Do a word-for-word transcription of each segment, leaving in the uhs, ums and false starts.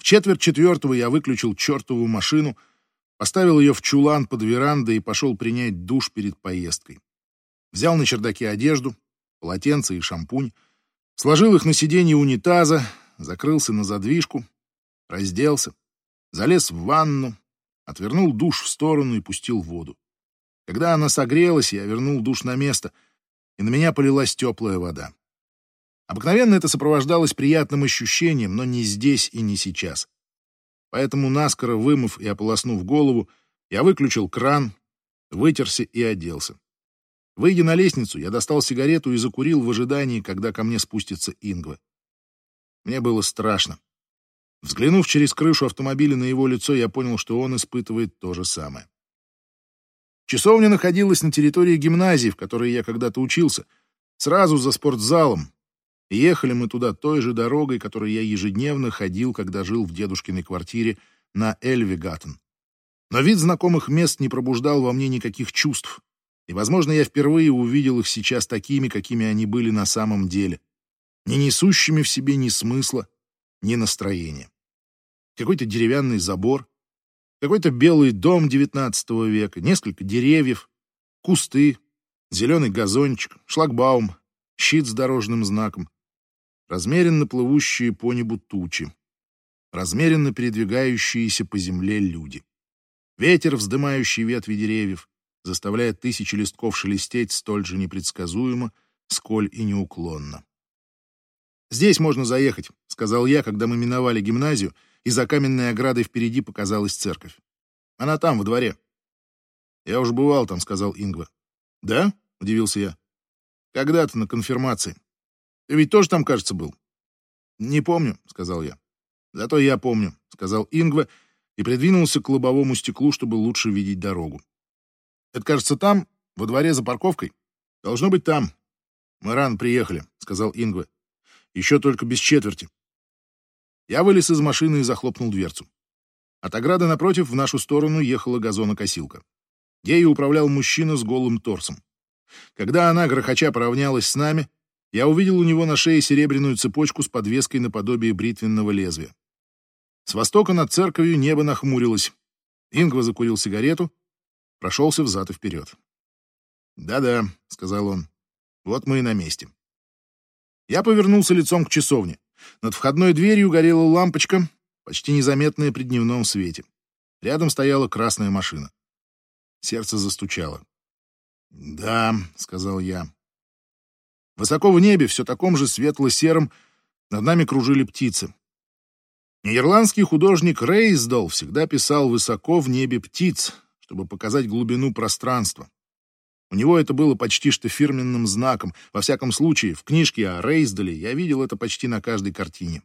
четверть четвертого я выключил чертову машину, поставил ее в чулан под верандой и пошел принять душ перед поездкой. Взял на чердаке одежду, полотенце и шампунь, сложил их на сиденье унитаза, закрылся на задвижку, разделся, залез в ванну, отвернул душ в сторону и пустил воду. Когда она согрелась, я вернул душ на место, и на меня полилась теплая вода. Обыкновенно это сопровождалось приятным ощущением, но не здесь и не сейчас. Поэтому, наскоро вымыв и ополоснув голову, я выключил кран, вытерся и оделся. Выйдя на лестницу, я достал сигарету и закурил в ожидании, когда ко мне спустится Ингва. Мне было страшно. Взглянув через крышу автомобиля на его лицо, я понял, что он испытывает то же самое. Часовня находилась на территории гимназии, в которой я когда-то учился, сразу за спортзалом. И ехали мы туда той же дорогой, которой я ежедневно ходил, когда жил в дедушкиной квартире на Эльвегаттен. Но вид знакомых мест не пробуждал во мне никаких чувств. И, возможно, я впервые увидел их сейчас такими, какими они были на самом деле, не несущими в себе ни смысла, ни настроения. Какой-то деревянный забор, какой-то белый дом девятнадцатого века, несколько деревьев, кусты, зеленый газончик, шлагбаум, щит с дорожным знаком, размеренно плывущие по небу тучи, размеренно передвигающиеся по земле люди. Ветер, вздымающий ветви деревьев, заставляя тысячи листков шелестеть столь же непредсказуемо, сколь и неуклонно. «Здесь можно заехать», — сказал я, когда мы миновали гимназию, и за каменной оградой впереди показалась церковь. «Она там, во дворе». «Я уже бывал там», — сказал Ингва. «Да?» — удивился я. «Когда-то на конфирмации. Ты ведь тоже там, кажется, был?» «Не помню», — сказал я. «Зато я помню», — сказал Ингва и придвинулся к лобовому стеклу, чтобы лучше видеть дорогу. «Это, кажется, там, во дворе за парковкой? Должно быть там. Мы рано приехали», — сказал Ингва. «Еще только без четверти». Я вылез из машины и захлопнул дверцу. От ограды напротив в нашу сторону ехала газонокосилка. Ею управлял мужчина с голым торсом. Когда она, грохоча, поравнялась с нами, я увидел у него на шее серебряную цепочку с подвеской наподобие бритвенного лезвия. С востока над церковью небо нахмурилось. Ингва закурил сигарету, прошелся взад и вперед. «Да-да», — сказал он, — «вот мы и на месте». Я повернулся лицом к часовне. Над входной дверью горела лампочка, почти незаметная при дневном свете. Рядом стояла красная машина. Сердце застучало. «Да», — сказал я. Высоко в небе, все таком же светло-сером, над нами кружили птицы. Нидерландский художник Рейсдал всегда писал высоко в небе птиц, чтобы показать глубину пространства. У него это было почти что фирменным знаком. Во всяком случае, в книжке о Рейсдале я видел это почти на каждой картине.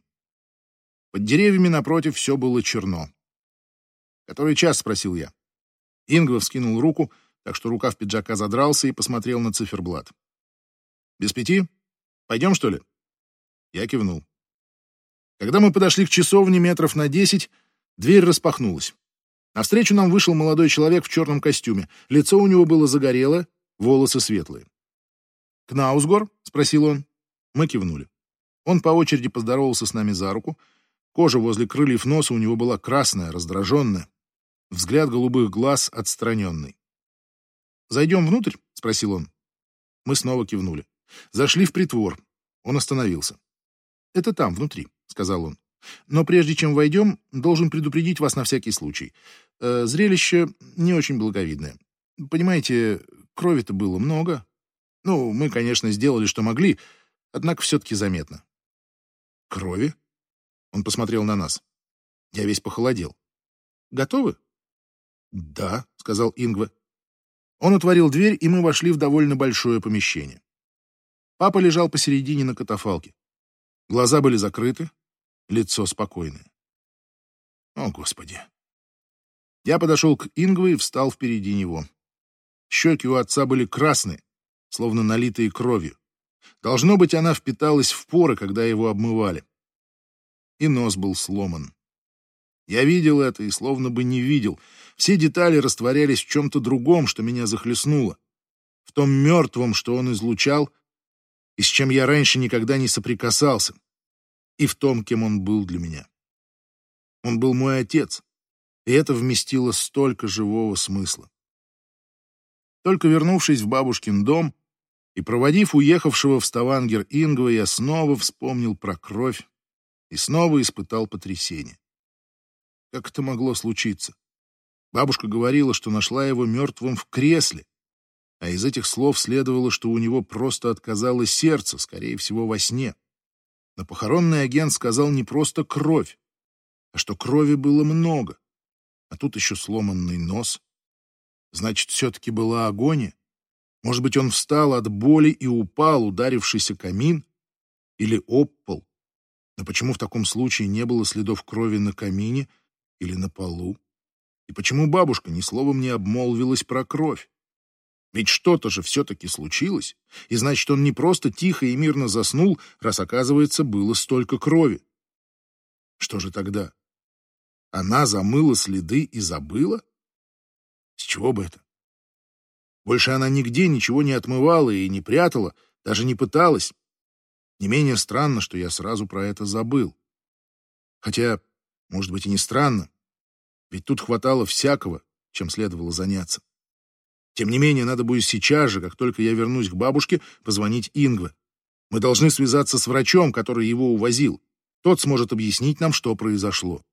Под деревьями напротив все было черно. «Который час?» — спросил я. Ингва вскинул руку, так что рукав пиджака задрался и посмотрел на циферблат. «Без пяти? Пойдем, что ли?» Я кивнул. Когда мы подошли к часовне метров на десять, дверь распахнулась. Навстречу нам вышел молодой человек в черном костюме. Лицо у него было загорелое, волосы светлые. «Кнаусгор?» — спросил он. Мы кивнули. Он по очереди поздоровался с нами за руку. Кожа возле крыльев носа у него была красная, раздраженная. Взгляд голубых глаз отстраненный. «Зайдем внутрь?» — спросил он. Мы снова кивнули. Зашли в притвор. Он остановился. «Это там, внутри», — сказал он. «Но прежде чем войдем, должен предупредить вас на всякий случай. Э, зрелище не очень благовидное. Понимаете, крови-то было много. Ну, мы, конечно, сделали, что могли, однако все-таки заметно». «Крови?» Он посмотрел на нас. Я весь похолодел. «Готовы?» «Да», — сказал Ингва. Он отворил дверь, и мы вошли в довольно большое помещение. Папа лежал посередине на катафалке. Глаза были закрыты, лицо спокойное. О, Господи! Я подошел к Ингве и встал впереди него. Щеки у отца были красные, словно налитые кровью. Должно быть, она впиталась в поры, когда его обмывали. И нос был сломан. Я видел это и словно бы не видел. Все детали растворялись в чем-то другом, что меня захлестнуло. В том мертвом, что он излучал, и с чем я раньше никогда не соприкасался. И в том, кем он был для меня. Он был мой отец, и это вместило столько живого смысла. Только вернувшись в бабушкин дом и проводив уехавшего в Ставангер Ингва, я снова вспомнил про кровь и снова испытал потрясение. Как это могло случиться? Бабушка говорила, что нашла его мертвым в кресле, а из этих слов следовало, что у него просто отказалось сердце, скорее всего, во сне. Но похоронный агент сказал не просто кровь, а что крови было много, а тут еще сломанный нос. Значит, все-таки была агония? Может быть, он встал от боли и упал, ударившись о камин? Или об пол? Но почему в таком случае не было следов крови на камине или на полу? И почему бабушка ни словом не обмолвилась про кровь? Ведь что-то же все-таки случилось, и значит, он не просто тихо и мирно заснул, раз, оказывается, было столько крови. Что же тогда? Она замыла следы и забыла? С чего бы это? Больше она нигде ничего не отмывала и не прятала, даже не пыталась. Не менее странно, что я сразу про это забыл. Хотя, может быть, и не странно, ведь тут хватало всякого, чем следовало заняться. Тем не менее, надо будет сейчас же, как только я вернусь к бабушке, позвонить Ингве. Мы должны связаться с врачом, который его увозил. Тот сможет объяснить нам, что произошло.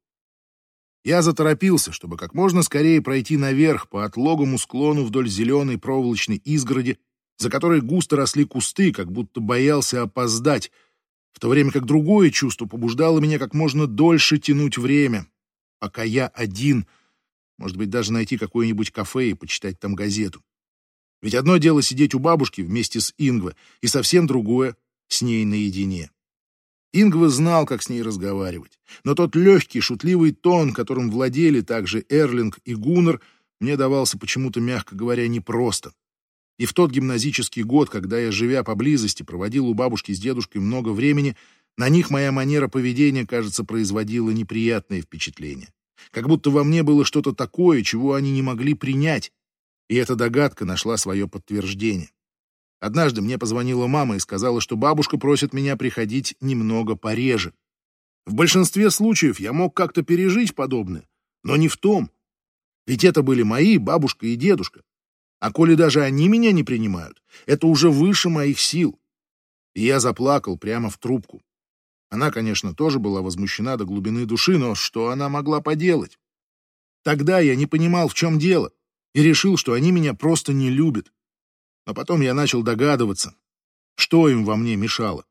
Я заторопился, чтобы как можно скорее пройти наверх по отлогому склону вдоль зеленой проволочной изгороди, за которой густо росли кусты, как будто боялся опоздать, в то время как другое чувство побуждало меня как можно дольше тянуть время, пока я один. Может быть, даже найти какое-нибудь кафе и почитать там газету. Ведь одно дело сидеть у бабушки вместе с Ингве, и совсем другое — с ней наедине. Ингве знал, как с ней разговаривать, но тот легкий, шутливый тон, которым владели также Эрлинг и Гуннар, мне давался почему-то, мягко говоря, непросто. И в тот гимназический год, когда я, живя поблизости, проводил у бабушки с дедушкой много времени, на них моя манера поведения, кажется, производила неприятное впечатление. Как будто во мне было что-то такое, чего они не могли принять, и эта догадка нашла свое подтверждение. Однажды мне позвонила мама и сказала, что бабушка просит меня приходить немного пореже. В большинстве случаев я мог как-то пережить подобное, но не в том. Ведь это были мои бабушка и дедушка. А коли даже они меня не принимают, это уже выше моих сил. И я заплакал прямо в трубку. Она, конечно, тоже была возмущена до глубины души, но что она могла поделать? Тогда я не понимал, в чем дело, и решил, что они меня просто не любят. Но потом я начал догадываться, что им во мне мешало.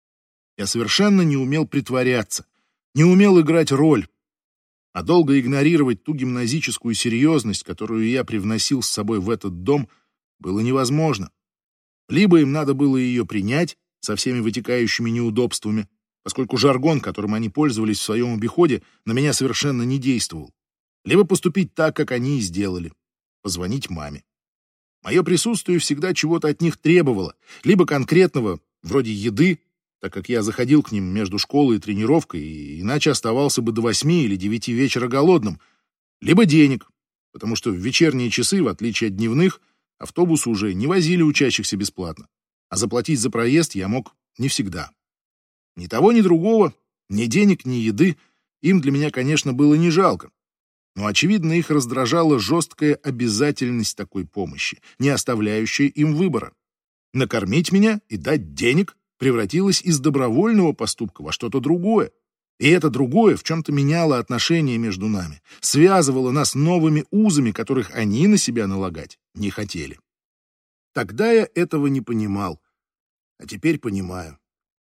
Я совершенно не умел притворяться, не умел играть роль, а долго игнорировать ту гимназическую серьезность, которую я привносил с собой в этот дом, было невозможно. Либо им надо было ее принять со всеми вытекающими неудобствами, поскольку жаргон, которым они пользовались в своем обиходе, на меня совершенно не действовал. Либо поступить так, как они и сделали — позвонить маме. Мое присутствие всегда чего-то от них требовало, либо конкретного, вроде еды, так как я заходил к ним между школой и тренировкой, и иначе оставался бы до восьми или девяти вечера голодным, либо денег, потому что в вечерние часы, в отличие от дневных, автобусы уже не возили учащихся бесплатно, а заплатить за проезд я мог не всегда. Ни того, ни другого, ни денег, ни еды им для меня, конечно, было не жалко. Но, очевидно, их раздражала жесткая обязательность такой помощи, не оставляющая им выбора. Накормить меня и дать денег превратилось из добровольного поступка во что-то другое. И это другое в чем-то меняло отношения между нами, связывало нас новыми узами, которых они на себя налагать не хотели. Тогда я этого не понимал, а теперь понимаю.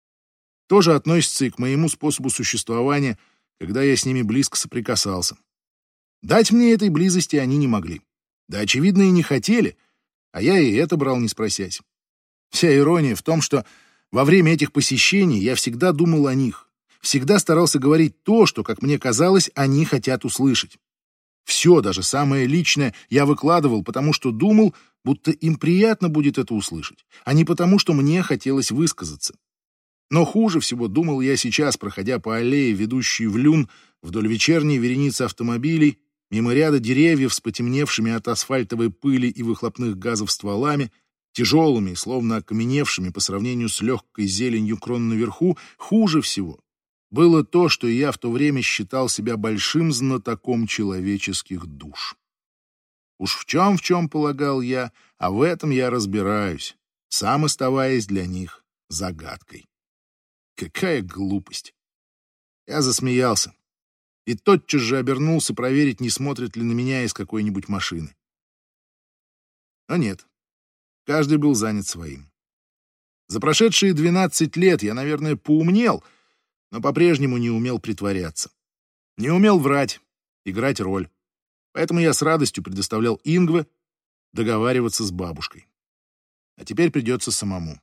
Тоже относится и к моему способу существования, когда я с ними близко соприкасался. Дать мне этой близости они не могли. Да, очевидно, и не хотели, а я и это брал не спросясь. Вся ирония в том, что во время этих посещений я всегда думал о них, всегда старался говорить то, что, как мне казалось, они хотят услышать. Все, даже самое личное, я выкладывал, потому что думал, будто им приятно будет это услышать, а не потому, что мне хотелось высказаться. Но хуже всего думал я сейчас, проходя по аллее, ведущей в люн, вдоль вечерней вереницы автомобилей, мимо ряда деревьев с потемневшими от асфальтовой пыли и выхлопных газов стволами, тяжелыми, словно окаменевшими по сравнению с легкой зеленью крон наверху, хуже всего было то, что я в то время считал себя большим знатоком человеческих душ. Уж в чем в чем полагал я, а в этом я разбираюсь, сам оставаясь для них загадкой. Какая глупость! Я засмеялся и тотчас же обернулся проверить, не смотрит ли на меня из какой-нибудь машины. Но нет, каждый был занят своим. За прошедшие двенадцать лет я, наверное, поумнел, но по-прежнему не умел притворяться. Не умел врать, играть роль. Поэтому я с радостью предоставлял Ингве договариваться с бабушкой. А теперь придется самому.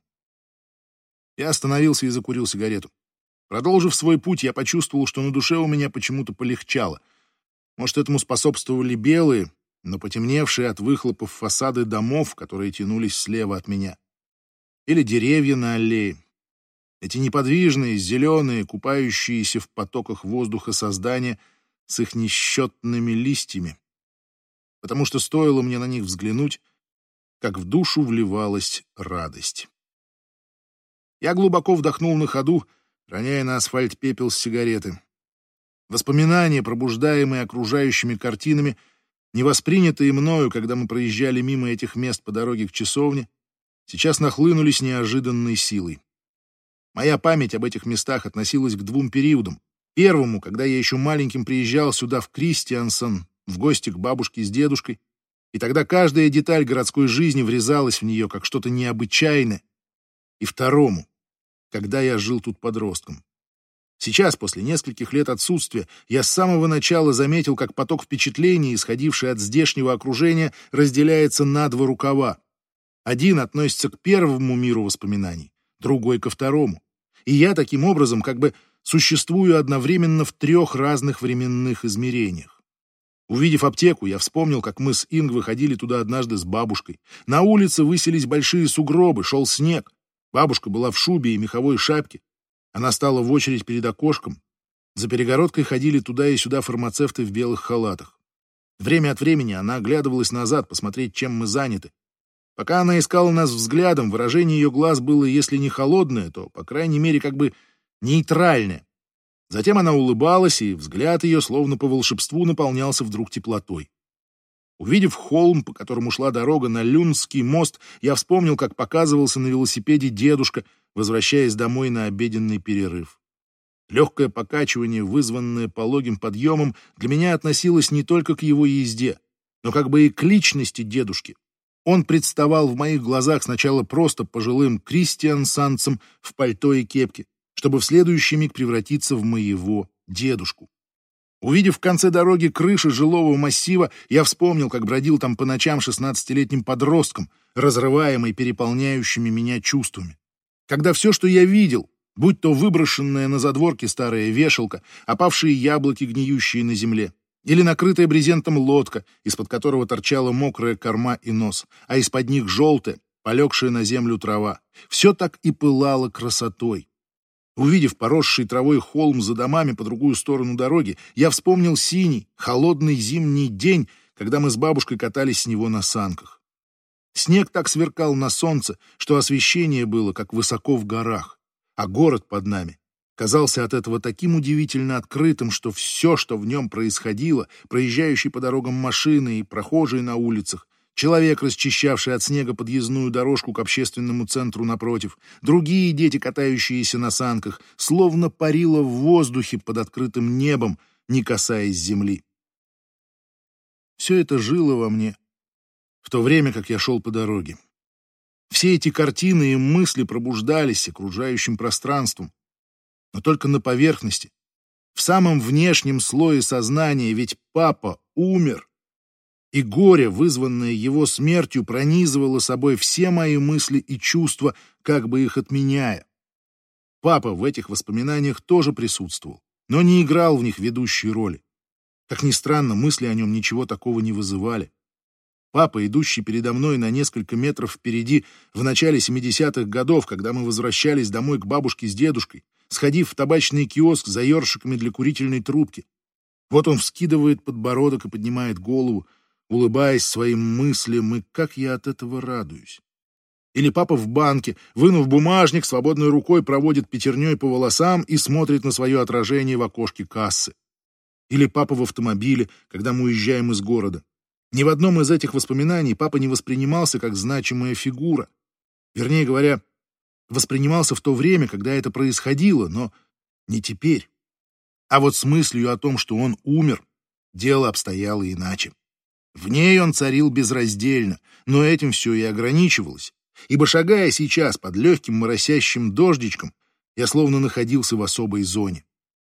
Я остановился и закурил сигарету. Продолжив свой путь, я почувствовал, что на душе у меня почему-то полегчало. Может, этому способствовали белые, но потемневшие от выхлопов фасады домов, которые тянулись слева от меня. Или деревья на аллее. Эти неподвижные, зеленые, купающиеся в потоках воздуха создания с их несчетными листьями. Потому что стоило мне на них взглянуть, как в душу вливалась радость. Я глубоко вдохнул на ходу, роняя на асфальт пепел с сигареты. Воспоминания, пробуждаемые окружающими картинами, не воспринятые мною, когда мы проезжали мимо этих мест по дороге к часовне, сейчас нахлынули с неожиданной силой. Моя память об этих местах относилась к двум периодам. Первому, когда я еще маленьким приезжал сюда в Кристиансон, в гости к бабушке с дедушкой, и тогда каждая деталь городской жизни врезалась в нее, как что-то необычайное. И второму, когда я жил тут подростком. Сейчас, после нескольких лет отсутствия, я с самого начала заметил, как поток впечатлений, исходивший от здешнего окружения, разделяется на два рукава. Один относится к первому миру воспоминаний, другой — ко второму. И я таким образом как бы существую одновременно в трех разных временных измерениях. Увидев аптеку, я вспомнил, как мы с Ингвой ходили туда однажды с бабушкой. На улице высились большие сугробы, шел снег. Бабушка была в шубе и меховой шапке. Она стала в очередь перед окошком. За перегородкой ходили туда и сюда фармацевты в белых халатах. Время от времени она оглядывалась назад, посмотреть, чем мы заняты. Пока она искала нас взглядом, выражение ее глаз было, если не холодное, то, по крайней мере, как бы нейтральное. Затем она улыбалась, и взгляд ее, словно по волшебству, наполнялся вдруг теплотой. Увидев холм, по которому шла дорога на Люнский мост, я вспомнил, как показывался на велосипеде дедушка, возвращаясь домой на обеденный перерыв. Легкое покачивание, вызванное пологим подъемом, для меня относилось не только к его езде, но как бы и к личности дедушки. Он представал в моих глазах сначала просто пожилым кристиансанцем в пальто и кепке, чтобы в следующий миг превратиться в моего дедушку. Увидев в конце дороги крыши жилого массива, я вспомнил, как бродил там по ночам шестнадцатилетним подростком, разрываемый переполняющими меня чувствами. Когда все, что я видел, будь то выброшенная на задворке старая вешалка, опавшие яблоки, гниющие на земле, или накрытая брезентом лодка, из-под которого торчала мокрая корма и нос, а из-под них желтая, полегшая на землю трава, все так и пылало красотой. Увидев поросший травой холм за домами по другую сторону дороги, я вспомнил синий, холодный зимний день, когда мы с бабушкой катались с него на санках. Снег так сверкал на солнце, что освещение было, как высоко в горах, а город под нами казался от этого таким удивительно открытым, что все, что в нем происходило, проезжающие по дорогам машины и прохожие на улицах, человек, расчищавший от снега подъездную дорожку к общественному центру напротив, другие дети, катающиеся на санках, словно парило в воздухе под открытым небом, не касаясь земли. Все это жило во мне в то время, как я шел по дороге. Все эти картины и мысли пробуждались окружающим пространством, но только на поверхности, в самом внешнем слое сознания, ведь папа умер. И горе, вызванное его смертью, пронизывало собой все мои мысли и чувства, как бы их отменяя. Папа в этих воспоминаниях тоже присутствовал, но не играл в них ведущей роли. Как ни странно, мысли о нем ничего такого не вызывали. Папа, идущий передо мной на несколько метров впереди в начале семидесятых годов, когда мы возвращались домой к бабушке с дедушкой, сходив в табачный киоск за ёршиками для курительной трубки. Вот он вскидывает подбородок и поднимает голову, улыбаясь своим мыслям, и как я от этого радуюсь. Или папа в банке, вынув бумажник, свободной рукой проводит пятерней по волосам и смотрит на свое отражение в окошке кассы. Или папа в автомобиле, когда мы уезжаем из города. Ни в одном из этих воспоминаний папа не воспринимался как значимая фигура. Вернее говоря, воспринимался в то время, когда это происходило, но не теперь. А вот с мыслью о том, что он умер, дело обстояло иначе. В ней он царил безраздельно, но этим все и ограничивалось, ибо, шагая сейчас под легким моросящим дождичком, я словно находился в особой зоне.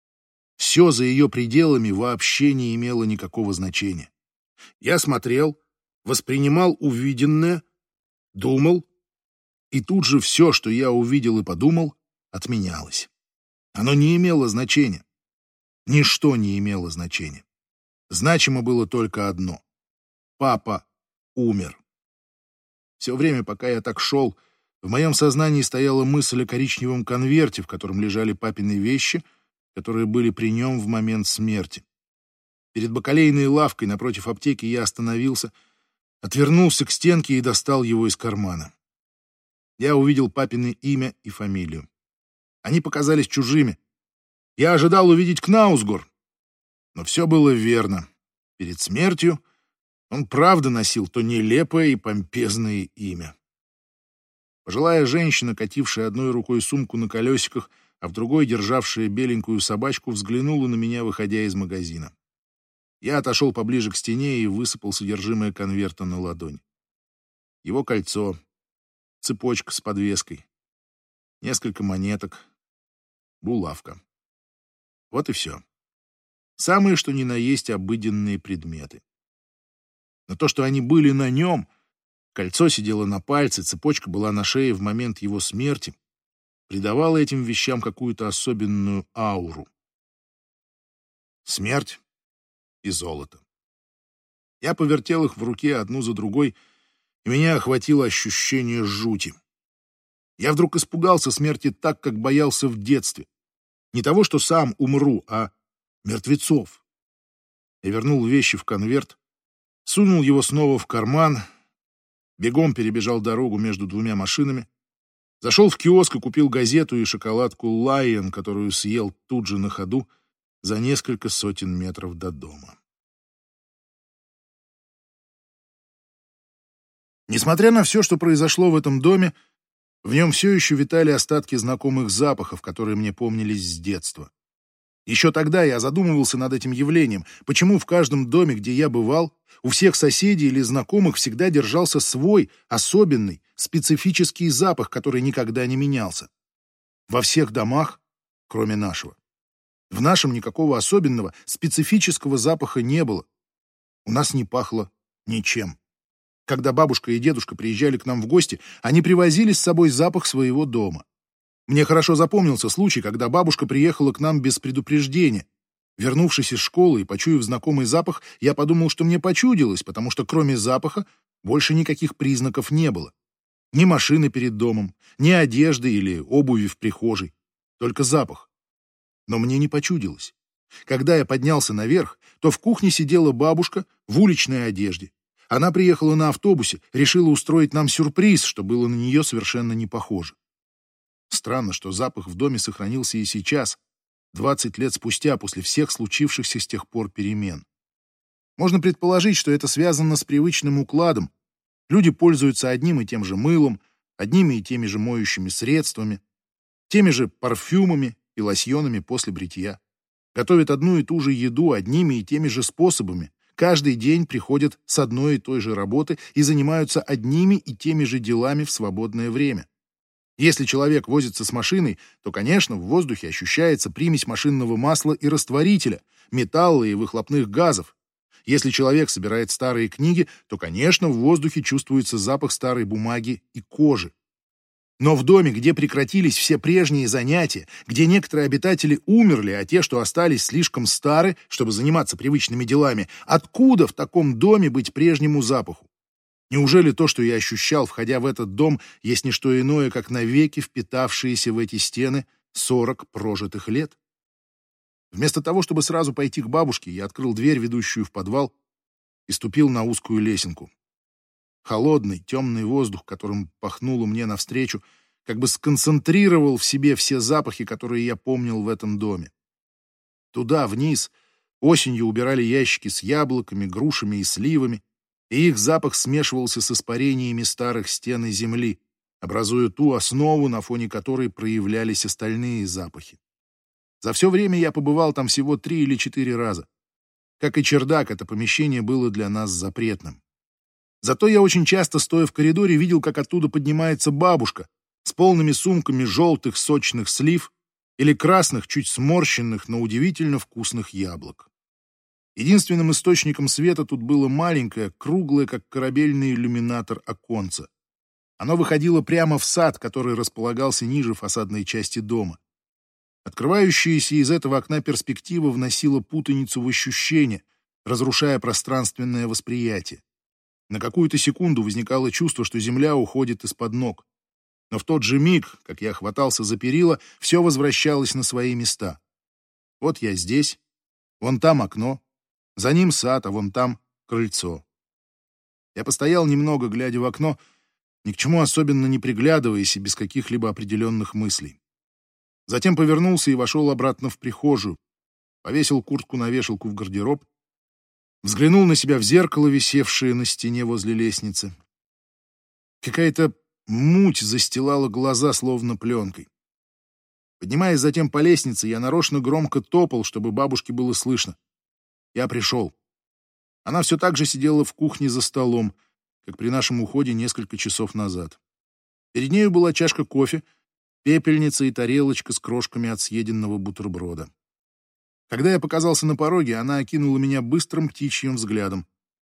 Все за ее пределами вообще не имело никакого значения. Я смотрел, воспринимал увиденное, думал, и тут же все, что я увидел и подумал, отменялось. Оно не имело значения. Ничто не имело значения. Значимо было только одно. Папа умер. Все время, пока я так шел, в моем сознании стояла мысль о коричневом конверте, в котором лежали папины вещи, которые были при нем в момент смерти. Перед бакалейной лавкой напротив аптеки я остановился, отвернулся к стенке и достал его из кармана. Я увидел папины имя и фамилию. Они показались чужими. Я ожидал увидеть Кнаусгор, но все было верно. Перед смертью он правда носил то нелепое и помпезное имя. Пожилая женщина, катившая одной рукой сумку на колесиках, а в другой державшая беленькую собачку, взглянула на меня, выходя из магазина. Я отошел поближе к стене и высыпал содержимое конверта на ладонь. Его кольцо, цепочка с подвеской, несколько монеток, булавка. Вот и все. Самые, что ни на есть, обыденные предметы. Но то, что они были на нем, кольцо сидело на пальце, цепочка была на шее в момент его смерти, придавало этим вещам какую-то особенную ауру. Смерть и золото. Я повертел их в руке одну за другой, и меня охватило ощущение жути. Я вдруг испугался смерти так, как боялся в детстве. Не того, что сам умру, а мертвецов. Я вернул вещи в конверт, сунул его снова в карман, бегом перебежал дорогу между двумя машинами, зашел в киоск и купил газету и шоколадку «Лайон», которую съел тут же на ходу за несколько сотен метров до дома. Несмотря на все, что произошло в этом доме, в нем все еще витали остатки знакомых запахов, которые мне помнились с детства. Еще тогда я задумывался над этим явлением, почему в каждом доме, где я бывал, у всех соседей или знакомых всегда держался свой, особенный, специфический запах, который никогда не менялся. Во всех домах, кроме нашего. В нашем никакого особенного, специфического запаха не было. У нас не пахло ничем. Когда бабушка и дедушка приезжали к нам в гости, они привозили с собой запах своего дома. Мне хорошо запомнился случай, когда бабушка приехала к нам без предупреждения. Вернувшись из школы и почуяв знакомый запах, я подумал, что мне почудилось, потому что кроме запаха больше никаких признаков не было. Ни машины перед домом, ни одежды или обуви в прихожей. Только запах. Но мне не почудилось. Когда я поднялся наверх, то в кухне сидела бабушка в уличной одежде. Она приехала на автобусе, решила устроить нам сюрприз, что было на нее совершенно не похоже. Странно, что запах в доме сохранился и сейчас, двадцать лет спустя, после всех случившихся с тех пор перемен. Можно предположить, что это связано с привычным укладом. Люди пользуются одним и тем же мылом, одними и теми же моющими средствами, теми же парфюмами и лосьонами после бритья. Готовят одну и ту же еду одними и теми же способами, каждый день приходят с одной и той же работы и занимаются одними и теми же делами в свободное время. Если человек возится с машиной, то, конечно, в воздухе ощущается примесь машинного масла и растворителя, металла и выхлопных газов. Если человек собирает старые книги, то, конечно, в воздухе чувствуется запах старой бумаги и кожи. Но в доме, где прекратились все прежние занятия, где некоторые обитатели умерли, а те, что остались, слишком стары, чтобы заниматься привычными делами, откуда в таком доме быть прежнему запаху? Неужели то, что я ощущал, входя в этот дом, есть не что иное, как навеки впитавшиеся в эти стены сорок прожитых лет? Вместо того, чтобы сразу пойти к бабушке, я открыл дверь, ведущую в подвал, и ступил на узкую лесенку. Холодный, темный воздух, которым пахнуло мне навстречу, как бы сконцентрировал в себе все запахи, которые я помнил в этом доме. Туда, вниз, осенью убирали ящики с яблоками, грушами и сливами, и их запах смешивался с испарениями старых стен и земли, образуя ту основу, на фоне которой проявлялись остальные запахи. За все время я побывал там всего три или четыре раза. Как и чердак, это помещение было для нас запретным. Зато я очень часто, стоя в коридоре, видел, как оттуда поднимается бабушка с полными сумками желтых сочных слив или красных, чуть сморщенных, но удивительно вкусных яблок. Единственным источником света тут было маленькое, круглое, как корабельный иллюминатор, оконце. Оно выходило прямо в сад, который располагался ниже фасадной части дома. Открывающаяся из этого окна перспектива вносила путаницу в ощущения, разрушая пространственное восприятие. На какую-то секунду возникало чувство, что земля уходит из-под ног. Но в тот же миг, как я хватался за перила, все возвращалось на свои места. Вот я здесь, вон там окно, за ним сад, а вон там крыльцо. Я постоял немного, глядя в окно, ни к чему особенно не приглядываясь и без каких-либо определенных мыслей. Затем повернулся и вошел обратно в прихожую, повесил куртку на вешалку в гардероб, взглянул на себя в зеркало, висевшее на стене возле лестницы. Какая-то муть застилала глаза, словно пленкой. Поднимаясь затем по лестнице, я нарочно громко топал, чтобы бабушке было слышно. Я пришел. Она все так же сидела в кухне за столом, как при нашем уходе несколько часов назад. Перед нею была чашка кофе, пепельница и тарелочка с крошками от съеденного бутерброда. Когда я показался на пороге, она окинула меня быстрым птичьим взглядом.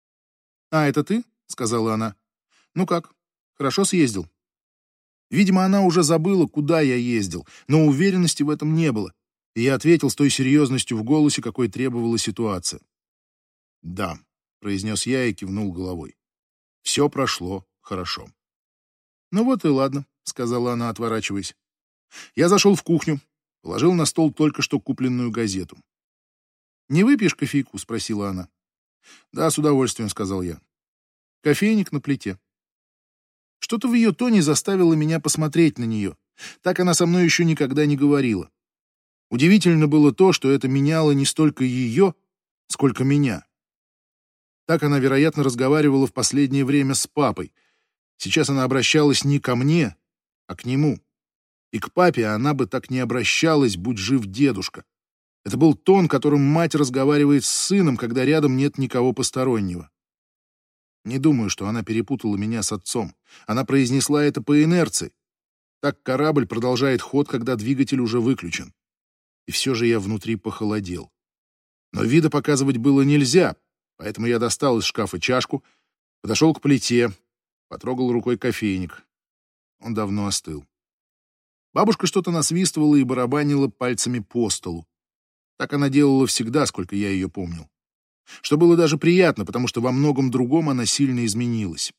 «А, это ты?» — сказала она. «Ну как, хорошо съездил?» Видимо, она уже забыла, куда я ездил, но уверенности в этом не было, и я ответил с той серьезностью в голосе, какой требовала ситуация. «Да», — произнес я и кивнул головой. «Все прошло хорошо». «Ну вот и ладно», — сказала она, отворачиваясь. Я зашел в кухню, положил на стол только что купленную газету. «Не выпьешь кофейку?» — спросила она. «Да, с удовольствием», — сказал я. «Кофейник на плите». Что-то в ее тоне заставило меня посмотреть на нее. Так она со мной еще никогда не говорила. Удивительно было то, что это меняло не столько ее, сколько меня. Так она, вероятно, разговаривала в последнее время с папой. Сейчас она обращалась не ко мне, а к нему. И к папе она бы так не обращалась, будь жив дедушка. Это был тон, которым мать разговаривает с сыном, когда рядом нет никого постороннего. Не думаю, что она перепутала меня с отцом. Она произнесла это по инерции. Так корабль продолжает ход, когда двигатель уже выключен. И все же я внутри похолодел. Но вида показывать было нельзя, поэтому я достал из шкафа чашку, подошел к плите, потрогал рукой кофейник. Он давно остыл. Бабушка что-то насвистывала и барабанила пальцами по столу. Так она делала всегда, сколько я ее помнил. Что было даже приятно, потому что во многом другом она сильно изменилась.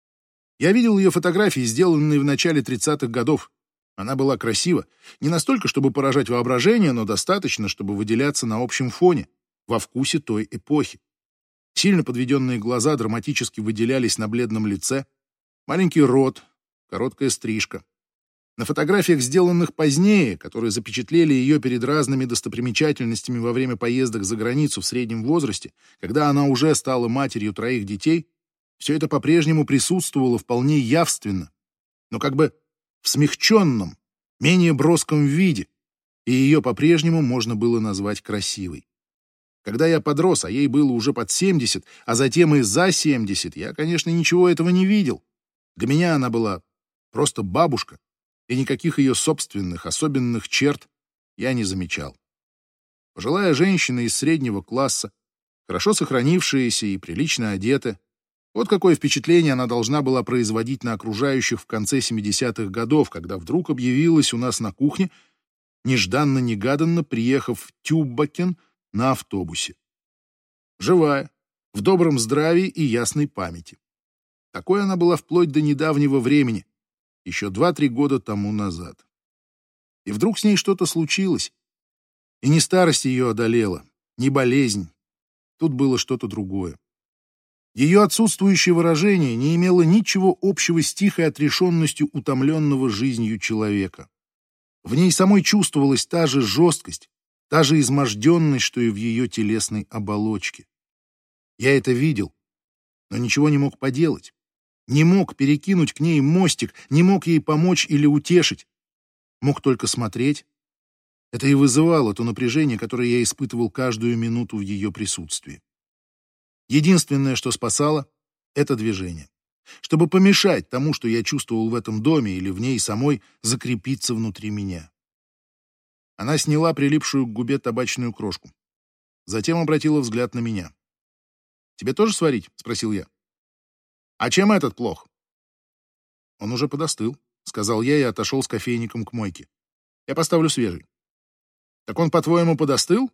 Я видел ее фотографии, сделанные в начале тридцатых годов. Она была красива, не настолько, чтобы поражать воображение, но достаточно, чтобы выделяться на общем фоне, во вкусе той эпохи. Сильно подведенные глаза драматически выделялись на бледном лице, маленький рот, короткая стрижка. На фотографиях, сделанных позднее, которые запечатлели ее перед разными достопримечательностями во время поездок за границу в среднем возрасте, когда она уже стала матерью троих детей, все это по-прежнему присутствовало вполне явственно, но как бы в смягченном, менее броском виде, и ее по-прежнему можно было назвать красивой. Когда я подрос, а ей было уже под семьдесят, а затем и за семьдесят, я, конечно, ничего этого не видел. Для меня она была просто бабушка, и никаких ее собственных, особенных черт я не замечал. Пожилая женщина из среднего класса, хорошо сохранившаяся и прилично одетая. Вот какое впечатление она должна была производить на окружающих в конце семидесятых годов, когда вдруг объявилась у нас на кухне, нежданно-негаданно приехав в Тюббакен на автобусе. Живая, в добром здравии и ясной памяти. Такой она была вплоть до недавнего времени, еще два-три года тому назад. И вдруг с ней что-то случилось. И не старость ее одолела, не болезнь. Тут было что-то другое. Ее отсутствующее выражение не имело ничего общего с тихой отрешенностью утомленного жизнью человека. В ней самой чувствовалась та же жесткость, та же изможденность, что и в ее телесной оболочке. Я это видел, но ничего не мог поделать. Не мог перекинуть к ней мостик, не мог ей помочь или утешить. Мог только смотреть. Это и вызывало то напряжение, которое я испытывал каждую минуту в ее присутствии. Единственное, что спасало, — это движение. Чтобы помешать тому, что я чувствовал в этом доме или в ней самой, закрепиться внутри меня. Она сняла прилипшую к губе табачную крошку. Затем обратила взгляд на меня. «Тебе тоже сварить?» — спросил я. «А чем этот плох?» «Он уже подостыл», — сказал я и отошел с кофейником к мойке. «Я поставлю свежий». «Так он, по-твоему, подостыл?»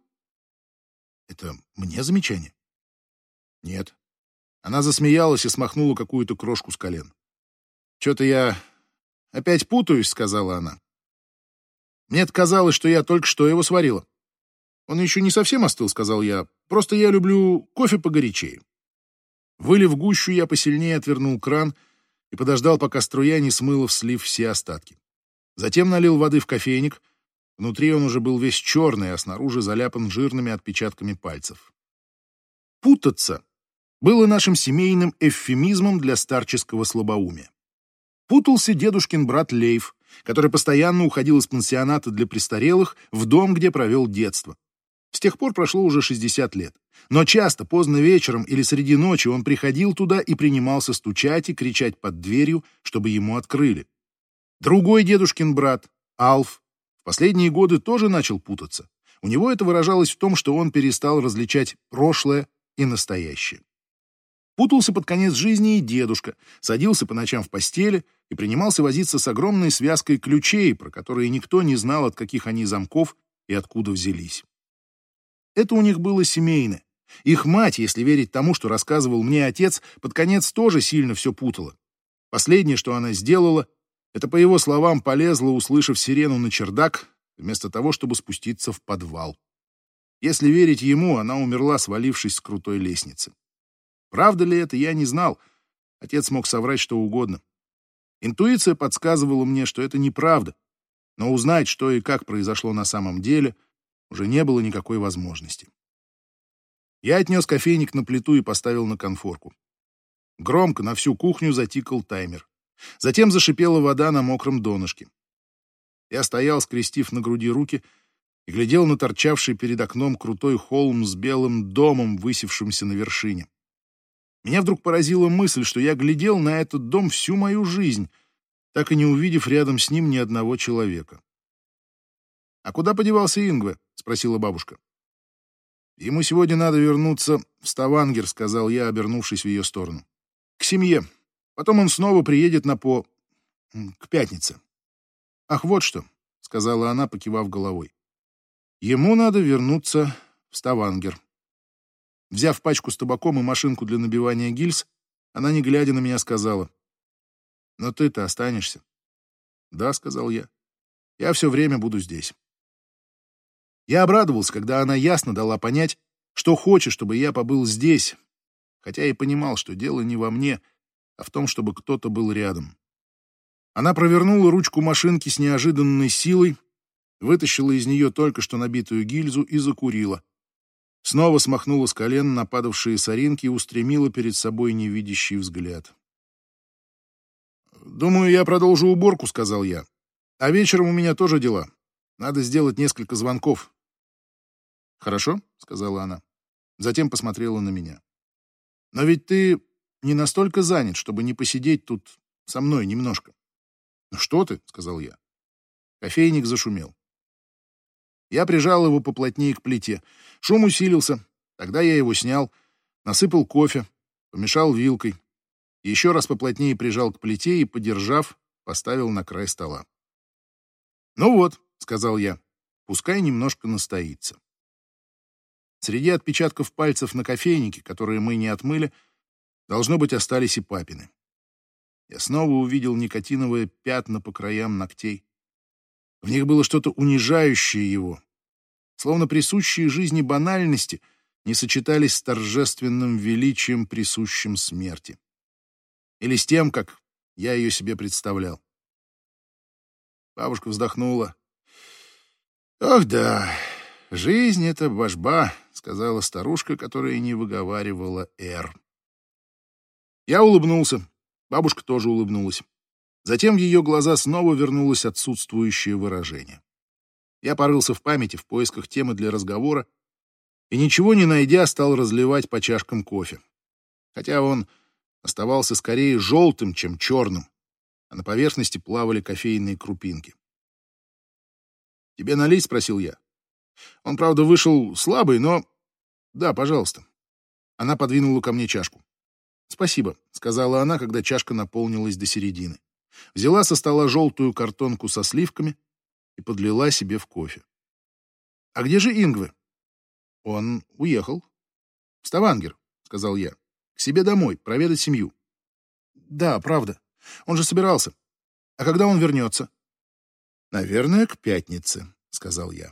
«Это мне замечание?» «Нет». Она засмеялась и смахнула какую-то крошку с колен. «Чё-то я опять путаюсь», — сказала она. «Мне-то казалось, что я только что его сварила». «Он еще не совсем остыл», — сказал я. «Просто я люблю кофе погорячее». Вылив гущу, я посильнее отвернул кран и подождал, пока струя не смыла в слив все остатки. Затем налил воды в кофейник. Внутри он уже был весь черный, а снаружи заляпан жирными отпечатками пальцев. Путаться было нашим семейным эвфемизмом для старческого слабоумия. Путался дедушкин брат Лейф, который постоянно уходил из пансионата для престарелых в дом, где провел детство. С тех пор прошло уже шестьдесят лет. Но часто, поздно вечером или среди ночи он приходил туда и принимался стучать и кричать под дверью, чтобы ему открыли. Другой дедушкин брат, Алф, в последние годы тоже начал путаться. У него это выражалось в том, что он перестал различать прошлое и настоящее. Путался под конец жизни и дедушка, садился по ночам в постели и принимался возиться с огромной связкой ключей, про которые никто не знал, от каких они замков и откуда взялись. Это у них было семейное. Их мать, если верить тому, что рассказывал мне отец, под конец тоже сильно все путала. Последнее, что она сделала, это, по его словам, полезла, услышав сирену на чердак, вместо того, чтобы спуститься в подвал. Если верить ему, она умерла, свалившись с крутой лестницы. Правда ли это, я не знал. Отец мог соврать что угодно. Интуиция подсказывала мне, что это неправда, но узнать, что и как произошло на самом деле, уже не было никакой возможности. Я отнес кофейник на плиту и поставил на конфорку. Громко на всю кухню затикал таймер. Затем зашипела вода на мокром донышке. Я стоял, скрестив на груди руки, и глядел на торчавший перед окном крутой холм с белым домом, высевшимся на вершине. Меня вдруг поразила мысль, что я глядел на этот дом всю мою жизнь, так и не увидев рядом с ним ни одного человека. «А куда подевался Ингве?» — спросила бабушка. «Ему сегодня надо вернуться в Ставангер», — сказал я, обернувшись в ее сторону. «К семье. Потом он снова приедет на по... к пятнице». «Ах, вот что», — сказала она, покивав головой. «Ему надо вернуться в Ставангер». Взяв пачку с табаком и машинку для набивания гильз, она, не глядя на меня, сказала: «Но ты-то останешься?» «Да», — сказал я. «Я все время буду здесь». Я обрадовался, когда она ясно дала понять, что хочет, чтобы я побыл здесь, хотя и понимал, что дело не во мне, а в том, чтобы кто-то был рядом. Она провернула ручку машинки с неожиданной силой, вытащила из нее только что набитую гильзу и закурила. Снова смахнула с колен нападавшие соринки и устремила перед собой невидящий взгляд. «Думаю, я продолжу уборку», — сказал я. «А вечером у меня тоже дела. Надо сделать несколько звонков». «Хорошо», — сказала она. Затем посмотрела на меня. «Но ведь ты не настолько занят, чтобы не посидеть тут со мной немножко». «Ну что ты», — сказал я. Кофейник зашумел. Я прижал его поплотнее к плите. Шум усилился. Тогда я его снял, насыпал кофе, помешал вилкой. Еще раз поплотнее прижал к плите и, подержав, поставил на край стола. «Ну вот», — сказал я, — «пускай немножко настоится». Среди отпечатков пальцев на кофейнике, которые мы не отмыли, должно быть, остались и папины. Я снова увидел никотиновые пятна по краям ногтей. В них было что-то унижающее его, словно присущие жизни банальности, не сочетались с торжественным величием, присущим смерти. Или с тем, как я ее себе представлял. Бабушка вздохнула. «Ох да, жизнь — это божба», — сказала старушка, которая не выговаривала «р». Я улыбнулся. Бабушка тоже улыбнулась. Затем в ее глаза снова вернулось отсутствующее выражение. Я порылся в памяти в поисках темы для разговора и, ничего не найдя, стал разливать по чашкам кофе. Хотя он оставался скорее желтым, чем черным, а на поверхности плавали кофейные крупинки. «Тебе налить?» — спросил я. Он, правда, вышел слабый, но... «Да, пожалуйста». Она подвинула ко мне чашку. «Спасибо», — сказала она, когда чашка наполнилась до середины. Взяла со стола желтую картонку со сливками и подлила себе в кофе. «А где же Ингве?» «Он уехал». «В Ставангер», — сказал я. «К себе домой, проведать семью». «Да, правда. Он же собирался. А когда он вернется?» «Наверное, к пятнице», — сказал я.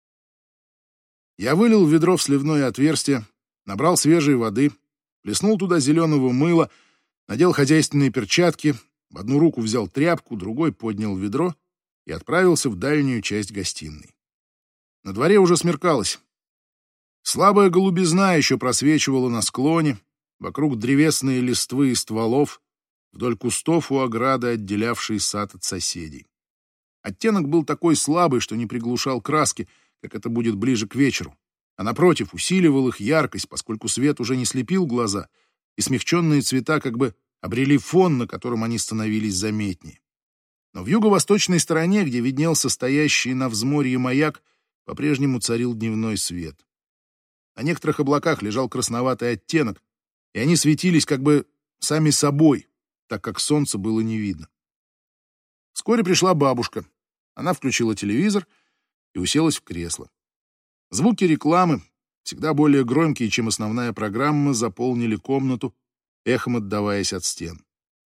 Я вылил в ведро в сливное отверстие, набрал свежей воды, плеснул туда зеленого мыла, надел хозяйственные перчатки, в одну руку взял тряпку, другой поднял ведро и отправился в дальнюю часть гостиной. На дворе уже смеркалось. Слабая голубизна еще просвечивала на склоне, вокруг древесные листвы и стволов, вдоль кустов у ограды, отделявшей сад от соседей. Оттенок был такой слабый, что не приглушал краски, как это будет ближе к вечеру, а напротив усиливал их яркость, поскольку свет уже не слепил глаза, и смягченные цвета как бы обрели фон, на котором они становились заметнее. Но в юго-восточной стороне, где виднелся стоящий на взморье маяк, по-прежнему царил дневной свет. На некоторых облаках лежал красноватый оттенок, и они светились как бы сами собой, так как солнца было не видно. Вскоре пришла бабушка. Она включила телевизор и уселась в кресло. Звуки рекламы, всегда более громкие, чем основная программа, заполнили комнату, эхом отдаваясь от стен.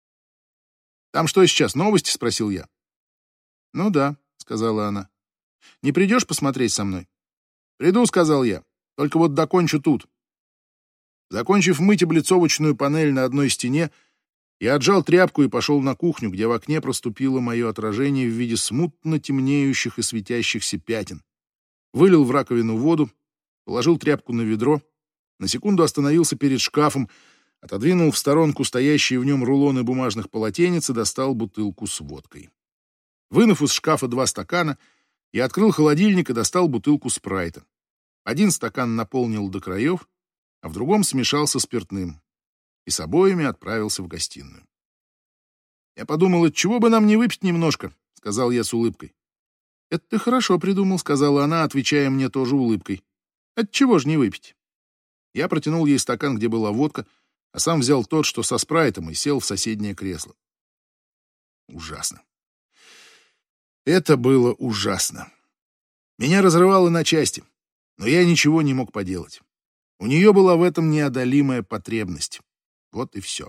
«Там что сейчас, новости?» — спросил я. «Ну да», — сказала она. «Не придешь посмотреть со мной?» «Приду», — сказал я. «Только вот докончу тут». Закончив мыть облицовочную панель на одной стене, я отжал тряпку и пошел на кухню, где в окне проступило мое отражение в виде смутно темнеющих и светящихся пятен. Вылил в раковину воду, положил тряпку на ведро, на секунду остановился перед шкафом, отодвинул в сторонку стоящие в нем рулоны бумажных полотенец и достал бутылку с водкой. Вынув из шкафа два стакана, я открыл холодильник и достал бутылку спрайта. Один стакан наполнил до краев, а в другом смешался спиртным, и с обоими отправился в гостиную. «Я подумал, отчего бы нам не выпить немножко», — сказал я с улыбкой. «Это ты хорошо придумал», — сказала она, отвечая мне тоже улыбкой. «Отчего ж не выпить?» Я протянул ей стакан, где была водка, а сам взял тот, что со спрайтом, и сел в соседнее кресло. Ужасно. Это было ужасно. Меня разрывало на части, но я ничего не мог поделать. У нее была в этом неодолимая потребность. Вот и все.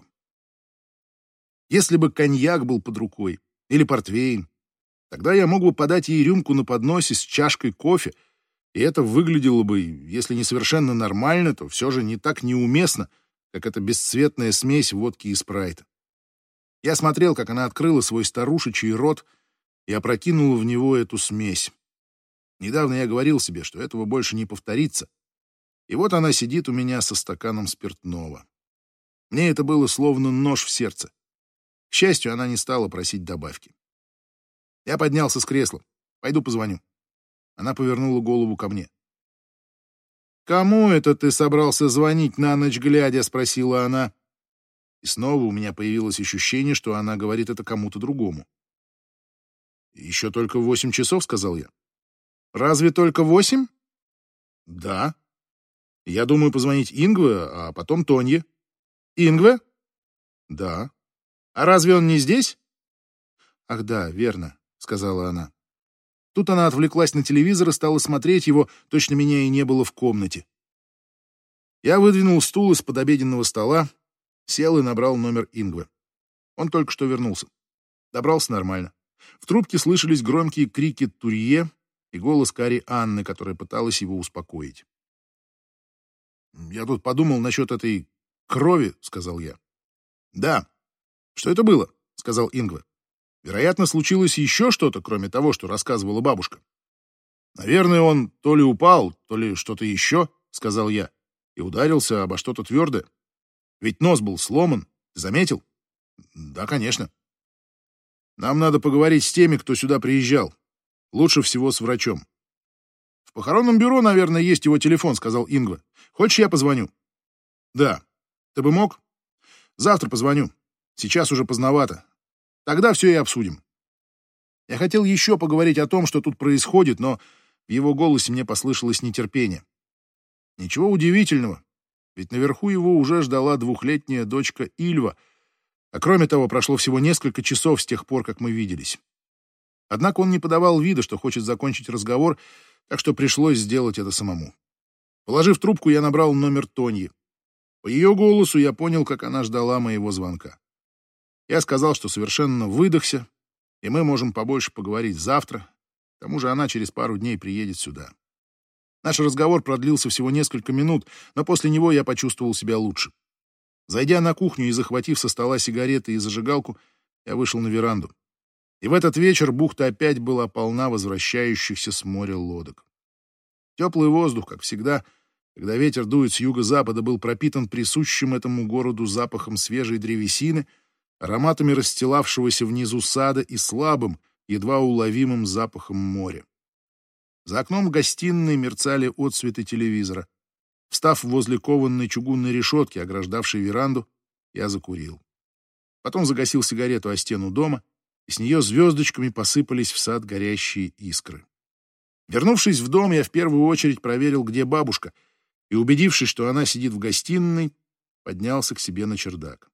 Если бы коньяк был под рукой, или портвейн, тогда я мог бы подать ей рюмку на подносе с чашкой кофе, и это выглядело бы, если не совершенно нормально, то все же не так неуместно, как эта бесцветная смесь водки и спрайта. Я смотрел, как она открыла свой старушечий рот и опрокинула в него эту смесь. Недавно я говорил себе, что этого больше не повторится. И вот она сидит у меня со стаканом спиртного. Мне это было словно нож в сердце. К счастью, она не стала просить добавки. Я поднялся с кресла. Пойду позвоню. Она повернула голову ко мне. «Кому это ты собрался звонить на ночь глядя?» — спросила она. И снова у меня появилось ощущение, что она говорит это кому-то другому. «Еще только восемь часов», — сказал я. «Разве только восемь?» «Да. Я думаю позвонить Ингве, а потом Тонье». «Ингве?» «Да». «А разве он не здесь?» «Ах да, верно», — сказала она. Тут она отвлеклась на телевизор и стала смотреть его, точно меня и не было в комнате. Я выдвинул стул из-под обеденного стола, сел и набрал номер Ингве. Он только что вернулся. Добрался нормально. В трубке слышались громкие крики Турье и голос Кари Анны, которая пыталась его успокоить. Я тут подумал насчет этой крови, сказал я. Да. Что это было? Сказал Ингве. Вероятно, случилось еще что-то, кроме того, что рассказывала бабушка. Наверное, он то ли упал, то ли что-то еще, сказал я, и ударился обо что-то твердое. Ведь нос был сломан. Ты заметил? Да, конечно. Нам надо поговорить с теми, кто сюда приезжал. Лучше всего с врачом. В похоронном бюро, наверное, есть его телефон, сказал Ингве. Хочешь, я позвоню? Да. Ты бы мог? Завтра позвоню. Сейчас уже поздновато. Тогда все и обсудим. Я хотел еще поговорить о том, что тут происходит, но в его голосе мне послышалось нетерпение. Ничего удивительного, ведь наверху его уже ждала двухлетняя дочка Ильва, а кроме того, прошло всего несколько часов с тех пор, как мы виделись. Однако он не подавал вида, что хочет закончить разговор, так что пришлось сделать это самому. Положив трубку, я набрал номер Тоньи. По ее голосу я понял, как она ждала моего звонка. Я сказал, что совершенно выдохся, и мы можем побольше поговорить завтра. К тому же она через пару дней приедет сюда. Наш разговор продлился всего несколько минут, но после него я почувствовал себя лучше. Зайдя на кухню и захватив со стола сигареты и зажигалку, я вышел на веранду. И в этот вечер бухта опять была полна возвращающихся с моря лодок. Теплый воздух, как всегда, когда ветер дует с юго-запада, был пропитан присущим этому городу запахом свежей древесины, ароматами расстилавшегося внизу сада и слабым, едва уловимым запахом моря. За окном гостиной мерцали отсветы телевизора. Встав возле кованой чугунной решетки, ограждавшей веранду, я закурил. Потом загасил сигарету о стену дома, и с нее звездочками посыпались в сад горящие искры. Вернувшись в дом, я в первую очередь проверил, где бабушка, и, убедившись, что она сидит в гостиной, поднялся к себе на чердак.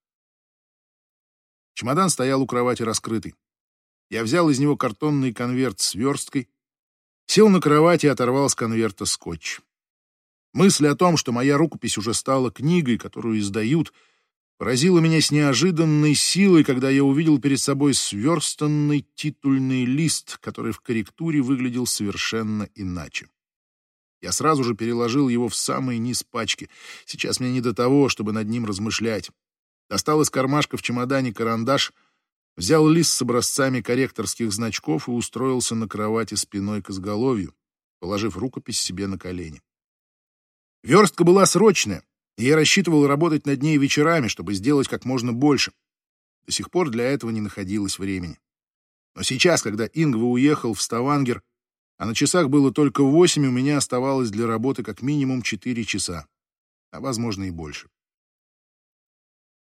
Чемодан стоял у кровати раскрытый. Я взял из него картонный конверт с версткой, сел на кровати и оторвал с конверта скотч. Мысль о том, что моя рукопись уже стала книгой, которую издают, поразила меня с неожиданной силой, когда я увидел перед собой сверстанный титульный лист, который в корректуре выглядел совершенно иначе. Я сразу же переложил его в самый низ пачки. Сейчас мне не до того, чтобы над ним размышлять. Достал из кармашка в чемодане карандаш, взял лист с образцами корректорских значков и устроился на кровати спиной к изголовью, положив рукопись себе на колени. Верстка была срочная, и я рассчитывал работать над ней вечерами, чтобы сделать как можно больше. До сих пор для этого не находилось времени. Но сейчас, когда Ингве уехал в Ставангер, а на часах было только восемь, у меня оставалось для работы как минимум четыре часа, а возможно и больше.